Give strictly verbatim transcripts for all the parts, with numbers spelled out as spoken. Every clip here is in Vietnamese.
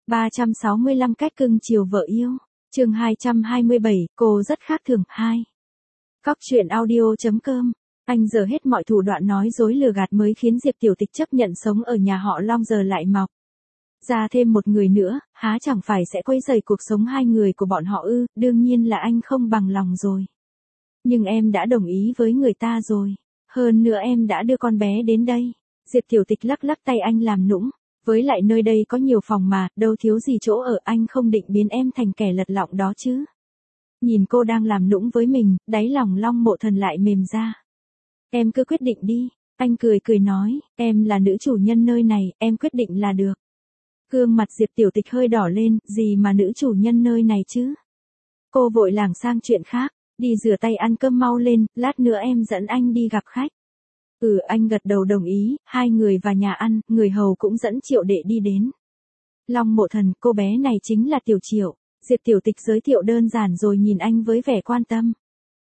ba trăm sáu mươi lăm cách cưng chiều vợ yêu. Chương hai trăm hai mươi bảy, cô rất khác thường. hai. Cóc truyện audio chấm com. Anh giờ hết mọi thủ đoạn nói dối lừa gạt mới khiến Diệp Tiểu Tịch chấp nhận sống ở nhà họ Long giờ lại mọc ra thêm một người nữa, há chẳng phải sẽ quấy rầy cuộc sống hai người của bọn họ ư? Đương nhiên là anh không bằng lòng rồi. Nhưng em đã đồng ý với người ta rồi. Hơn nữa em đã đưa con bé đến đây. Diệp Tiểu Tịch lắc lắc tay anh làm nũng. Với lại nơi đây có nhiều phòng mà, đâu thiếu gì chỗ ở, anh không định biến em thành kẻ lật lọng đó chứ. Nhìn cô đang làm nũng với mình, đáy lòng Long Mộ Thần lại mềm ra. Em cứ quyết định đi. Anh cười cười nói, em là nữ chủ nhân nơi này, em quyết định là được. Gương mặt Diệp Tiểu Tịch hơi đỏ lên, gì mà nữ chủ nhân nơi này chứ? Cô vội lảng sang chuyện khác, đi rửa tay ăn cơm mau lên, lát nữa em dẫn anh đi gặp khách. Ừ, anh gật đầu đồng ý, hai người vào nhà ăn, người hầu cũng dẫn Triệu Đệ đi đến. Long Mộ Thần, cô bé này chính là Tiểu Triệu. Diệp Tiểu Tịch giới thiệu đơn giản rồi nhìn anh với vẻ quan tâm.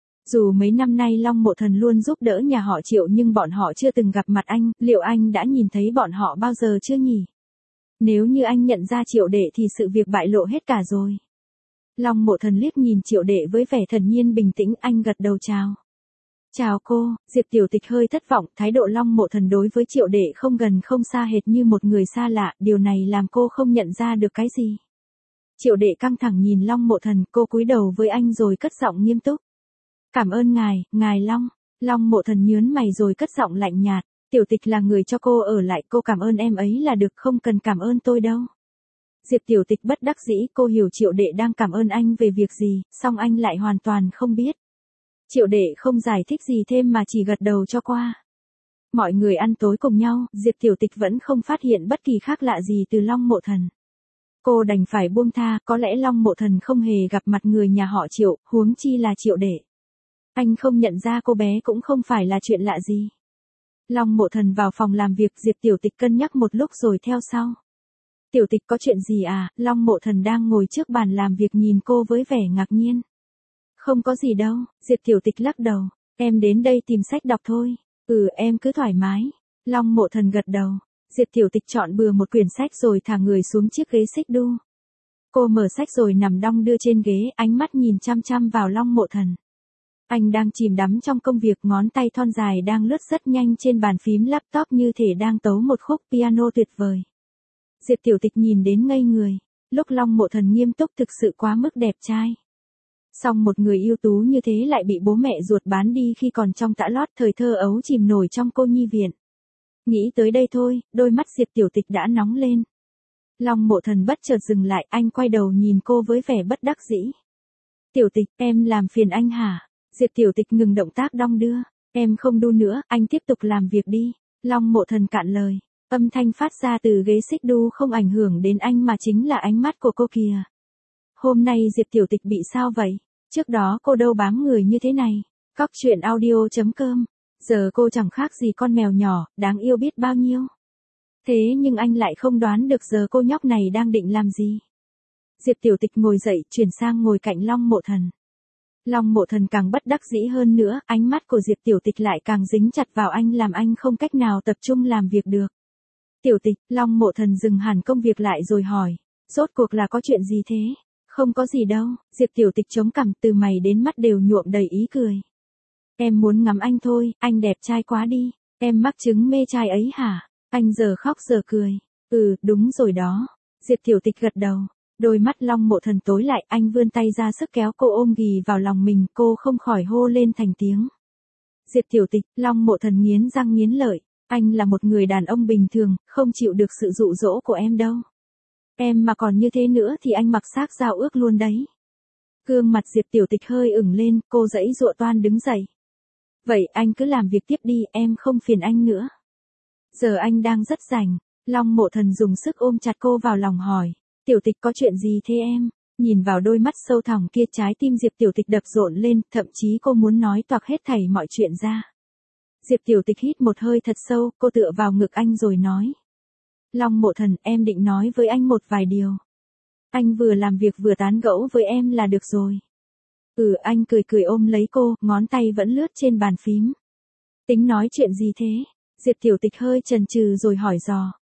Dù mấy năm nay Long Mộ Thần luôn giúp đỡ nhà họ Triệu nhưng bọn họ chưa từng gặp mặt anh, liệu anh đã nhìn thấy bọn họ bao giờ chưa nhỉ? Nếu như anh nhận ra Triệu Đệ thì sự việc bại lộ hết cả rồi. Long Mộ Thần liếc nhìn Triệu Đệ với vẻ thần nhiên bình tĩnh, anh gật đầu chào. Chào cô. Diệp Tiểu Tịch hơi thất vọng, thái độ Long Mộ Thần đối với Triệu Đệ không gần không xa hệt như một người xa lạ, điều này làm cô không nhận ra được cái gì. Triệu Đệ căng thẳng nhìn Long Mộ Thần, cô cúi đầu với anh rồi cất giọng nghiêm túc. Cảm ơn ngài, ngài Long. Long Mộ Thần nhớn mày rồi cất giọng lạnh nhạt. Tiểu Tịch là người cho cô ở lại, cô cảm ơn em ấy là được, không cần cảm ơn tôi đâu. Diệp Tiểu Tịch bất đắc dĩ, cô hiểu Triệu Đệ đang cảm ơn anh về việc gì, song anh lại hoàn toàn không biết. Triệu Đệ không giải thích gì thêm mà chỉ gật đầu cho qua. Mọi người ăn tối cùng nhau, Diệp Tiểu Tịch vẫn không phát hiện bất kỳ khác lạ gì từ Long Mộ Thần. Cô đành phải buông tha, có lẽ Long Mộ Thần không hề gặp mặt người nhà họ Triệu, huống chi là Triệu Đệ. Anh không nhận ra cô bé cũng không phải là chuyện lạ gì. Long Mộ Thần vào phòng làm việc, Diệp Tiểu Tịch cân nhắc một lúc rồi theo sau. Tiểu Tịch có chuyện gì à? Long Mộ Thần đang ngồi trước bàn làm việc nhìn cô với vẻ ngạc nhiên. Không có gì đâu, Diệp Tiểu Tịch lắc đầu. Em đến đây tìm sách đọc thôi. Ừ, em cứ thoải mái. Long Mộ Thần gật đầu. Diệp Tiểu Tịch chọn bừa một quyển sách rồi thả người xuống chiếc ghế xích đu. Cô mở sách rồi nằm đong đưa trên ghế, ánh mắt nhìn chăm chăm vào Long Mộ Thần. Anh đang chìm đắm trong công việc, ngón tay thon dài đang lướt rất nhanh trên bàn phím laptop như thể đang tấu một khúc piano tuyệt vời. Diệp Tiểu Tịch nhìn đến ngây người. Lúc Long Mộ Thần nghiêm túc thực sự quá mức đẹp trai. Song một người ưu tú như thế lại bị bố mẹ ruột bán đi khi còn trong tã lót, thời thơ ấu chìm nổi trong cô nhi viện. Nghĩ tới đây thôi, đôi mắt Diệp Tiểu Tịch đã nóng lên. Long Mộ Thần bất chợt dừng lại, anh quay đầu nhìn cô với vẻ bất đắc dĩ. Tiểu Tịch, em làm phiền anh hả? Diệp Tiểu Tịch ngừng động tác đong đưa. Em không đu nữa, anh tiếp tục làm việc đi. Long Mộ Thần cạn lời. Âm thanh phát ra từ ghế xích đu không ảnh hưởng đến anh mà chính là ánh mắt của cô kìa. Hôm nay Diệp Tiểu Tịch bị sao vậy? Trước đó cô đâu bám người như thế này. Cóc truyện audio chấm com. Giờ cô chẳng khác gì con mèo nhỏ, đáng yêu biết bao nhiêu. Thế nhưng anh lại không đoán được giờ cô nhóc này đang định làm gì. Diệp Tiểu Tịch ngồi dậy, chuyển sang ngồi cạnh Long Mộ Thần. Long Mộ Thần càng bất đắc dĩ hơn nữa, ánh mắt của Diệp Tiểu Tịch lại càng dính chặt vào anh làm anh không cách nào tập trung làm việc được. Tiểu Tịch, Long Mộ Thần dừng hẳn công việc lại rồi hỏi. Rốt cuộc là có chuyện gì thế? Không có gì đâu, Diệp Tiểu Tịch chống cằm, từ mày đến mắt đều nhuộm đầy ý cười. Em muốn ngắm anh thôi, anh đẹp trai quá đi. Em mắc chứng mê trai ấy hả? Anh giờ khóc giờ cười. Ừ, đúng rồi đó. Diệp Tiểu Tịch gật đầu. Đôi mắt Long Mộ Thần tối lại, anh vươn tay ra sức kéo cô ôm ghì vào lòng mình, cô không khỏi hô lên thành tiếng. Diệp Tiểu Tịch, Long Mộ Thần nghiến răng nghiến lợi. Anh là một người đàn ông bình thường, không chịu được sự dụ dỗ của em đâu. Em mà còn như thế nữa thì anh mặc xác giao ước luôn đấy. Gương mặt Diệp Tiểu Tịch hơi ửng lên, cô giãy giụa toan đứng dậy. Vậy anh cứ làm việc tiếp đi, em không phiền anh nữa. Giờ anh đang rất rảnh. Long Mộ Thần dùng sức ôm chặt cô vào lòng hỏi. Tiểu Tịch có chuyện gì thế em? Nhìn vào đôi mắt sâu thẳm kia, trái tim Diệp Tiểu Tịch đập rộn lên, thậm chí cô muốn nói toạc hết thảy mọi chuyện ra. Diệp Tiểu Tịch hít một hơi thật sâu, cô tựa vào ngực anh rồi nói. Long Mộ Thần, em định nói với anh một vài điều. Anh vừa làm việc vừa tán gẫu với em là được rồi. Ừ, anh cười cười ôm lấy cô, ngón tay vẫn lướt trên bàn phím. Tính nói chuyện gì thế? Diệp Tiểu Tịch hơi chần chừ rồi hỏi dò.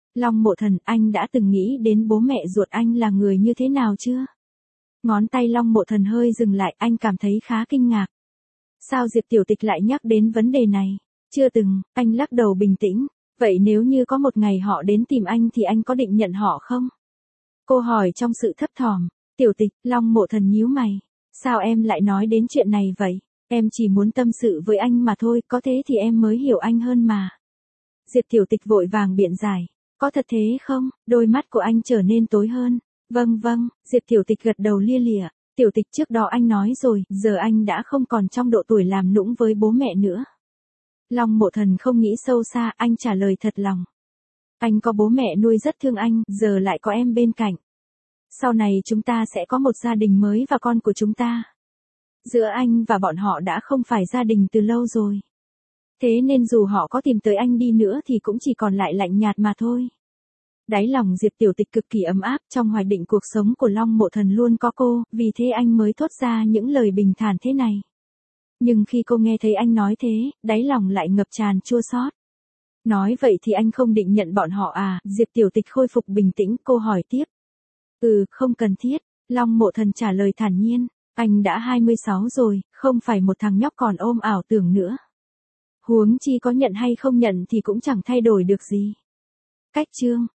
Long Mộ Thần, anh đã từng nghĩ đến bố mẹ ruột anh là người như thế nào chưa? Ngón tay Long Mộ Thần hơi dừng lại, anh cảm thấy khá kinh ngạc. Sao Diệp Tiểu Tịch lại nhắc đến vấn đề này? Chưa từng, anh lắc đầu bình tĩnh. Vậy nếu như có một ngày họ đến tìm anh thì anh có định nhận họ không? Cô hỏi trong sự thấp thỏm. Tiểu Tịch, Long Mộ Thần nhíu mày. Sao em lại nói đến chuyện này vậy? Em chỉ muốn tâm sự với anh mà thôi, có thế thì em mới hiểu anh hơn mà. Diệp Tiểu Tịch vội vàng biện giải. Có thật thế không? Đôi mắt của anh trở nên tối hơn. Vâng vâng, Diệp Tiểu Tịch gật đầu lia lịa. Tiểu Tịch, trước đó anh nói rồi, giờ anh đã không còn trong độ tuổi làm nũng với bố mẹ nữa. Long Mộ Thần không nghĩ sâu xa, anh trả lời thật lòng. Anh có bố mẹ nuôi rất thương anh, giờ lại có em bên cạnh. Sau này chúng ta sẽ có một gia đình mới và con của chúng ta. Giữa anh và bọn họ đã không phải gia đình từ lâu rồi. Thế nên dù họ có tìm tới anh đi nữa thì cũng chỉ còn lại lạnh nhạt mà thôi. Đáy lòng Diệp Tiểu Tịch cực kỳ ấm áp, trong hoạch định cuộc sống của Long Mộ Thần luôn có cô, vì thế anh mới thốt ra những lời bình thản thế này. Nhưng khi cô nghe thấy anh nói thế, đáy lòng lại ngập tràn chua xót. Nói vậy thì anh không định nhận bọn họ à? Diệp Tiểu Tịch khôi phục bình tĩnh, cô hỏi tiếp. Ừ, không cần thiết, Long Mộ Thần trả lời thản nhiên. Anh đã hai mươi sáu rồi, không phải một thằng nhóc còn ôm ảo tưởng nữa. Huống chi có nhận hay không nhận thì cũng chẳng thay đổi được gì. Cách chương